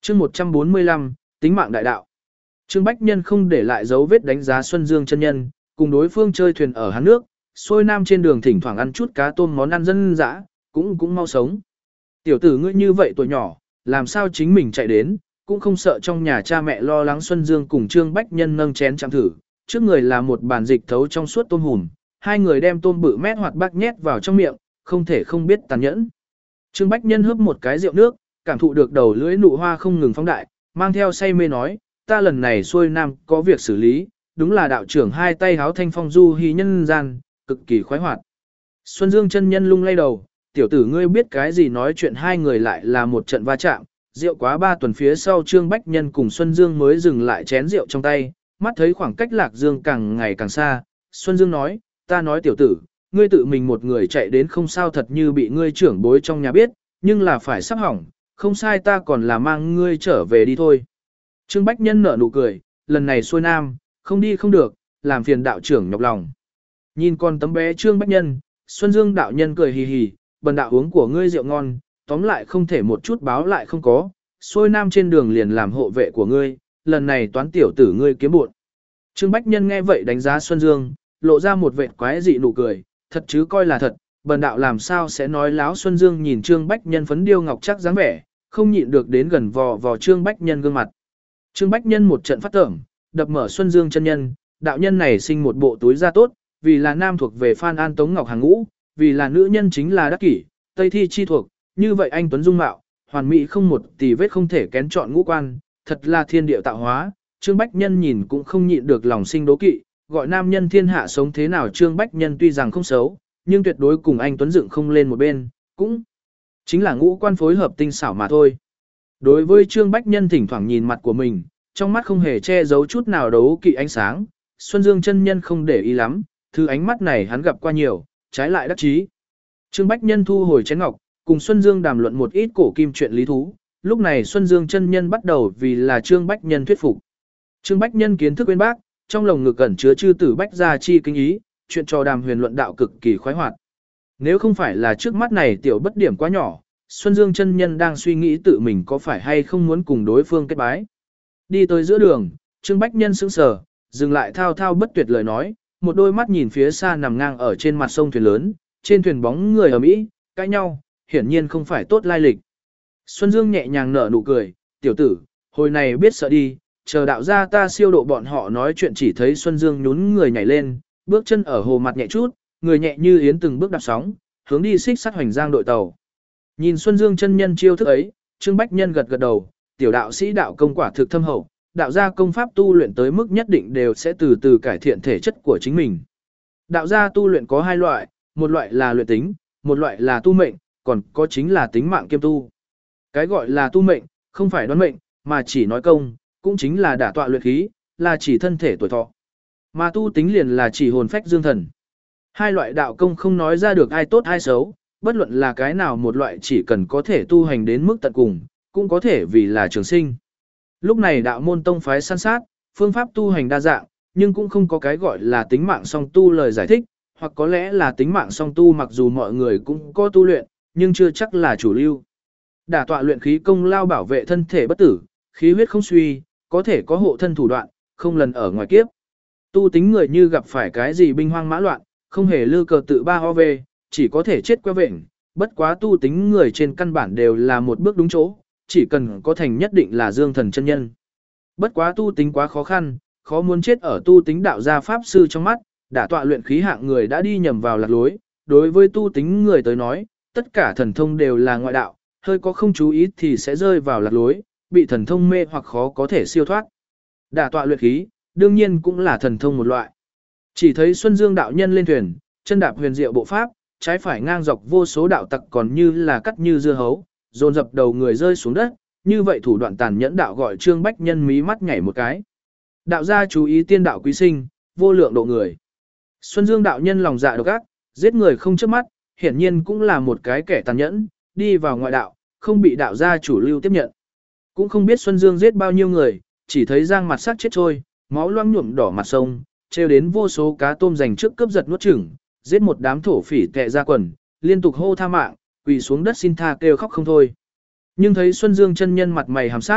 chương 145, tính mạng đại đạo. Trương Bách Nhân không để lại dấu vết đánh giá Xuân Dương chân nhân, cùng đối phương chơi thuyền ở hán nước, xuôi nam trên đường thỉnh thoảng ăn chút cá tôm món ăn dân dã, cũng mau sống. Tiểu tử ngươi như vậy tuổi nhỏ, làm sao chính mình chạy đến, cũng không sợ trong nhà cha mẹ lo lắng. Xuân Dương cùng Trương Bách Nhân nâng chén chạm thử, trước người là một bàn dịch thấu trong suốt tôm hùm, hai người đem tôm bự mét hoạt bác nhét vào trong miệng, không thể không biết tàn nhẫn. Trương Bách Nhân hớp một cái rượu nước, cảm thụ được đầu lưỡi nụ hoa không ngừng phóng đại, mang theo say mê nói, ta lần này xuôi nam có việc xử lý, đúng là đạo trưởng hai tay háo thanh phong du hy nhân gian, cực kỳ khoái hoạt. Xuân Dương chân nhân lung lay đầu, tiểu tử ngươi biết cái gì, nói chuyện hai người lại là một trận va chạm, rượu quá 3 tuần phía sau Trương Bách Nhân cùng Xuân Dương mới dừng lại chén rượu trong tay, mắt thấy khoảng cách Lạc Dương càng ngày càng xa, Xuân Dương nói, ta nói tiểu tử, ngươi tự mình một người chạy đến không sao, thật như bị ngươi trưởng bối trong nhà biết, nhưng là phải sắp hỏng, không sai, ta còn là mang ngươi trở về đi thôi. Trương Bách Nhân nở nụ cười, lần này xuôi nam, không đi không được, làm phiền đạo trưởng nhọc lòng. Nhìn con tấm bé Trương Bách Nhân, Xuân Dương đạo nhân cười hì hì, bần đạo uống của ngươi rượu ngon, tóm lại không thể một chút báo lại không có, xuôi nam trên đường liền làm hộ vệ của ngươi, lần này toán tiểu tử ngươi kiếm bộn. Trương Bách Nhân nghe vậy đánh giá Xuân Dương, lộ ra một vệt quái dị nụ cười, thật chứ coi là thật, bần đạo làm sao sẽ nói láo. Xuân Dương nhìn Trương Bách Nhân phấn điêu ngọc chắc dáng vẻ, không nhịn được đến gần vò Trương Bách Nhân gương mặt. Trương Bách Nhân một trận phát tởm, đập mở Xuân Dương chân nhân, đạo nhân này sinh một bộ túi da tốt, vì là nam thuộc về Phan An Tống Ngọc hàng ngũ, vì là nữ nhân chính là Đắc Kỷ, Tây Thi chi thuộc, như vậy anh tuấn dung mạo, hoàn mỹ không một tì vết, không thể kén chọn ngũ quan, thật là thiên địa tạo hóa. Trương Bách Nhân nhìn cũng không nhịn được lòng sinh đố kỵ, gọi nam nhân thiên hạ sống thế nào. Trương Bách Nhân tuy rằng không xấu, nhưng tuyệt đối cùng anh tuấn dựng không lên một bên, cũng chính là ngũ quan phối hợp tinh xảo mà thôi. Đối với Trương Bách Nhân thỉnh thoảng nhìn mặt của mình, trong mắt không hề che giấu chút nào đấu kỵ ánh sáng, Xuân Dương chân nhân không để ý lắm, thứ ánh mắt này hắn gặp qua nhiều, trái lại đắc chí. Trương Bách Nhân thu hồi chén ngọc, cùng Xuân Dương đàm luận một ít cổ kim chuyện lý thú, lúc này Xuân Dương chân nhân bắt đầu vì là Trương Bách Nhân thuyết phục. Trương Bách Nhân kiến thức bên bác, trong lồng ngực ẩn chứa chư tử bách gia chi kinh ý, chuyện trò đàm huyền luận đạo cực kỳ khoái hoạt. Nếu không phải là trước mắt này tiểu bất điểm quá nhỏ, Xuân Dương chân nhân đang suy nghĩ tự mình có phải hay không muốn cùng đối phương kết bái. Đi tới giữa đường, Trương Bách Nhân sững sờ, dừng lại thao thao bất tuyệt lời nói, một đôi mắt nhìn phía xa nằm ngang ở trên mặt sông thuyền lớn, trên thuyền bóng người ở mỹ, cãi nhau, hiển nhiên không phải tốt lai lịch. Xuân Dương nhẹ nhàng nở nụ cười, tiểu tử, hồi này biết sợ đi, chờ đạo gia ta siêu độ bọn họ. Nói chuyện chỉ thấy Xuân Dương nhún người nhảy lên, bước chân ở hồ mặt nhẹ chút, người nhẹ như yến từng bước đạp sóng, hướng đi xích sắt Hoành Giang đội tàu. Nhìn Xuân Dương chân nhân chiêu thức ấy, Trương Bách Nhân gật gật đầu, tiểu đạo sĩ đạo công quả thực thâm hậu, đạo gia công pháp tu luyện tới mức nhất định đều sẽ từ từ cải thiện thể chất của chính mình. Đạo gia tu luyện có hai loại, một loại là luyện tính, một loại là tu mệnh, còn có chính là tính mạng kiêm tu. Cái gọi là tu mệnh, không phải đoán mệnh, mà chỉ nói công, cũng chính là đả tọa luyện khí, là chỉ thân thể tuổi thọ. Mà tu tính liền là chỉ hồn phách dương thần. Hai loại đạo công không nói ra được ai tốt ai xấu, bất luận là cái nào một loại chỉ cần có thể tu hành đến mức tận cùng, cũng có thể vì là trường sinh. Lúc này đạo môn tông phái san sát, phương pháp tu hành đa dạng, nhưng cũng không có cái gọi là tính mạng song tu lời giải thích, hoặc có lẽ là tính mạng song tu mặc dù mọi người cũng có tu luyện, nhưng chưa chắc là chủ lưu. Đả tọa luyện khí công lao bảo vệ thân thể bất tử, khí huyết không suy, có thể có hộ thân thủ đoạn, không lần ở ngoài kiếp. Tu tính người như gặp phải cái gì binh hoang mã loạn, không hề lư cờ tự ba ho về, chỉ có thể chết queo vệnh, bất quá tu tính người trên căn bản đều là một bước đúng chỗ, chỉ cần có thành nhất định là dương thần chân nhân. Bất quá tu tính quá khó khăn, khó muốn chết ở tu tính đạo gia pháp sư trong mắt, đả tọa luyện khí hạng người đã đi nhầm vào lạc lối, đối với tu tính người tới nói, tất cả thần thông đều là ngoại đạo, hơi có không chú ý thì sẽ rơi vào lạc lối, bị thần thông mê hoặc khó có thể siêu thoát. Đả tọa luyện khí, đương nhiên cũng là thần thông một loại. Chỉ thấy Xuân Dương đạo nhân lên thuyền, chân đạp huyền diệu bộ pháp, trái phải ngang dọc vô số đạo tặc còn như là cắt như dưa hấu, dồn dập đầu người rơi xuống đất, như vậy thủ đoạn tàn nhẫn đạo gọi Trương Bách Nhân mí mắt nhảy một cái. Đạo gia chú ý tiên đạo quý sinh, vô lượng độ người. Xuân Dương đạo nhân lòng dạ độc ác, giết người không chớp mắt, hiển nhiên cũng là một cái kẻ tàn nhẫn, đi vào ngoại đạo, không bị đạo gia chủ lưu tiếp nhận. Cũng không biết Xuân Dương giết bao nhiêu người, chỉ thấy giang mặt sắc chết trôi, máu loang nhuộm đỏ mặt sông, treo đến vô số cá tôm giành trước cướp giật nuốt chửng, giết một đám thổ phỉ tệ ra quần, liên tục hô tha mạng, quỳ xuống đất xin tha kêu khóc không thôi. Nhưng thấy Xuân Dương chân nhân mặt mày hàm sát,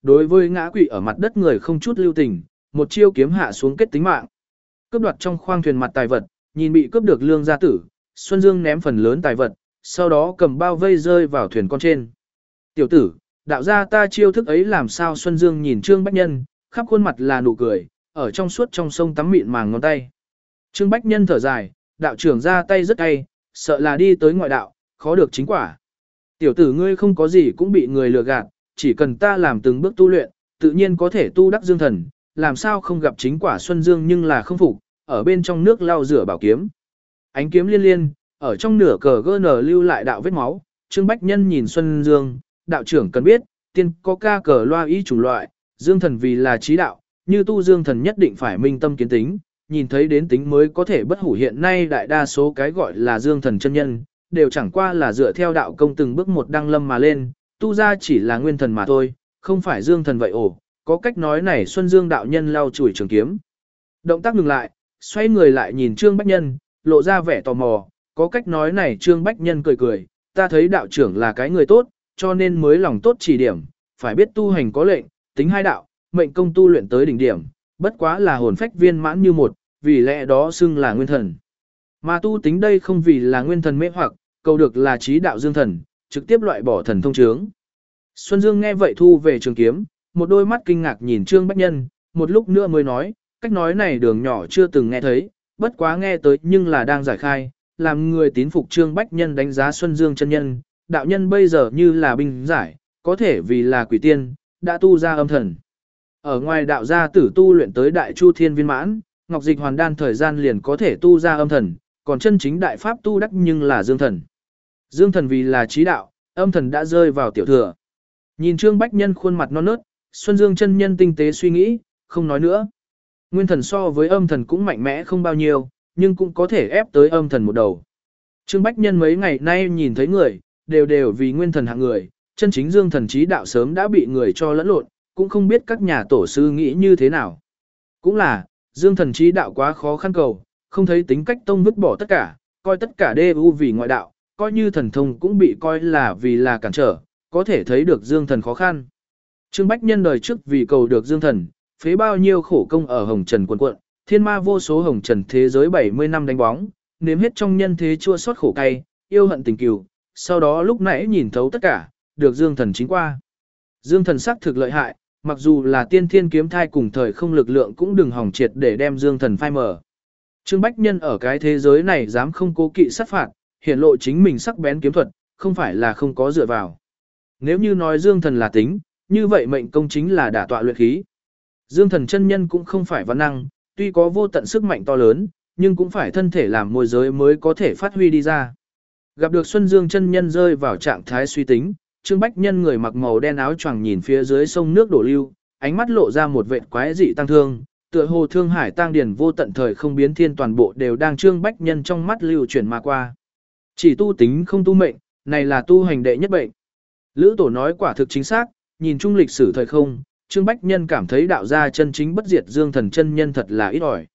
Đối với ngã quỵ ở mặt đất người không chút lưu tình, một chiêu kiếm hạ xuống kết tính mạng. Cướp đoạt trong khoang thuyền mặt tài vật, nhìn bị cướp được lương gia tử, Xuân Dương ném phần lớn tài vật, sau đó cầm bao vây rơi vào thuyền con trên. Tiểu tử, đạo gia ta chiêu thức ấy làm sao? Xuân Dương nhìn Trương Bách Nhân, khắp khuôn mặt là nụ cười, ở trong suốt trong sông tắm mịn màng ngón tay. Trương Bách Nhân thở dài, đạo trưởng ra tay rất cay, sợ là đi tới ngoại đạo, khó được chính quả. Tiểu tử ngươi không có gì cũng bị người lừa gạt, chỉ cần ta làm từng bước tu luyện, tự nhiên có thể tu đắc dương thần, làm sao không gặp chính quả? Xuân Dương nhưng là không phục, ở bên trong nước lau rửa bảo kiếm. Ánh kiếm liên liên, ở trong nửa cờ GN lưu lại đạo vết máu. Trương Bách Nhân nhìn Xuân Dương, đạo trưởng cần biết, tiên có ca cờ loa ý chủng loại, dương thần vì là trí đạo, như tu dương thần nhất định phải minh tâm kiến tính, nhìn thấy đến tính mới có thể bất hủ. Hiện nay đại đa số cái gọi là dương thần chân nhân, đều chẳng qua là dựa theo đạo công từng bước một đăng lâm mà lên, tu ra chỉ là nguyên thần mà thôi, không phải dương thần vậy. Ồ, có cách nói này. Xuân Dương đạo nhân lau chùi trường kiếm. Động tác ngừng lại, xoay người lại nhìn Trương Bách Nhân, lộ ra vẻ tò mò, có cách nói này. Trương Bách Nhân cười cười, ta thấy đạo trưởng là cái người tốt, cho nên mới lòng tốt chỉ điểm, phải biết tu hành có lệnh, tính hai đạo, mệnh công tu luyện tới đỉnh điểm, bất quá là hồn phách viên mãn như một, vì lẽ đó xưng là nguyên thần. Mà tu tính đây không vì là nguyên thần mê hoặc, cầu được là trí đạo dương thần, trực tiếp loại bỏ thần thông chướng. Xuân Dương nghe vậy thu về trường kiếm, một đôi mắt kinh ngạc nhìn Trương Bách Nhân, một lúc nữa mới nói, cách nói này đường nhỏ chưa từng nghe thấy, bất quá nghe tới nhưng là đang giải khai, làm người tín phục. Trương Bách Nhân đánh giá Xuân Dương chân nhân, đạo nhân bây giờ như là binh giải, có thể vì là quỷ tiên, đã tu ra âm thần. Ở ngoài đạo gia tử tu luyện tới đại chu thiên viên mãn, ngọc dịch hoàn đan thời gian liền có thể tu ra âm thần, còn chân chính đại pháp tu đắc nhưng là dương thần. Dương thần vì là trí đạo, âm thần đã rơi vào tiểu thừa. Nhìn Trương Bách Nhân khuôn mặt non nớt, Xuân Dương chân nhân tinh tế suy nghĩ, không nói nữa. Nguyên thần so với âm thần cũng mạnh mẽ không bao nhiêu, nhưng cũng có thể ép tới âm thần một đầu. Trương Bách Nhân mấy ngày nay nhìn thấy người, đều vì nguyên thần hạng người, chân chính dương thần trí đạo sớm đã bị người cho lẫn lộn, cũng không biết các nhà tổ sư nghĩ như thế nào. Cũng là, dương thần trí đạo quá khó khăn cầu, không thấy tính cách tông vứt bỏ tất cả, coi tất cả đu vì ngoại đạo, coi như thần thông cũng bị coi là vì là cản trở, có thể thấy được dương thần khó khăn. Trương Bách Nhân đời trước vì cầu được dương thần, phế bao nhiêu khổ công ở hồng trần quần quận, thiên ma vô số hồng trần thế giới 70 năm đánh bóng, nếm hết trong nhân thế chua xót khổ cay, yêu hận tình cừu, sau đó lúc nãy nhìn thấu tất cả, được dương thần chính qua. Dương thần sắc thực lợi hại, mặc dù là tiên thiên kiếm thai cùng thời không lực lượng cũng đừng hỏng triệt để đem dương thần phai mờ. Trương Bách Nhân ở cái thế giới này dám không cố kỵ sát phạt, hiển lộ chính mình sắc bén kiếm thuật, không phải là không có dựa vào. Nếu như nói dương thần là tính, như vậy mệnh công chính là đả tọa luyện khí. Dương thần chân nhân cũng không phải văn năng, tuy có vô tận sức mạnh to lớn, nhưng cũng phải thân thể làm môi giới mới có thể phát huy đi ra. Gặp được Xuân Dương chân nhân rơi vào trạng thái suy tính, Trương Bách Nhân người mặc màu đen áo choàng nhìn phía dưới sông nước đổ lưu, ánh mắt lộ ra một vệt quái dị tăng thương, tựa hồ thương hải tăng điển vô tận thời không biến thiên toàn bộ đều đang Trương Bách Nhân trong mắt lưu chuyển mà qua. Chỉ tu tính không tu mệnh, này là tu hành đệ nhất bệnh. Lữ Tổ nói quả thực chính xác, nhìn chung lịch sử thời không, Trương Bách Nhân cảm thấy đạo gia chân chính bất diệt dương thần chân nhân thật là ít ỏi.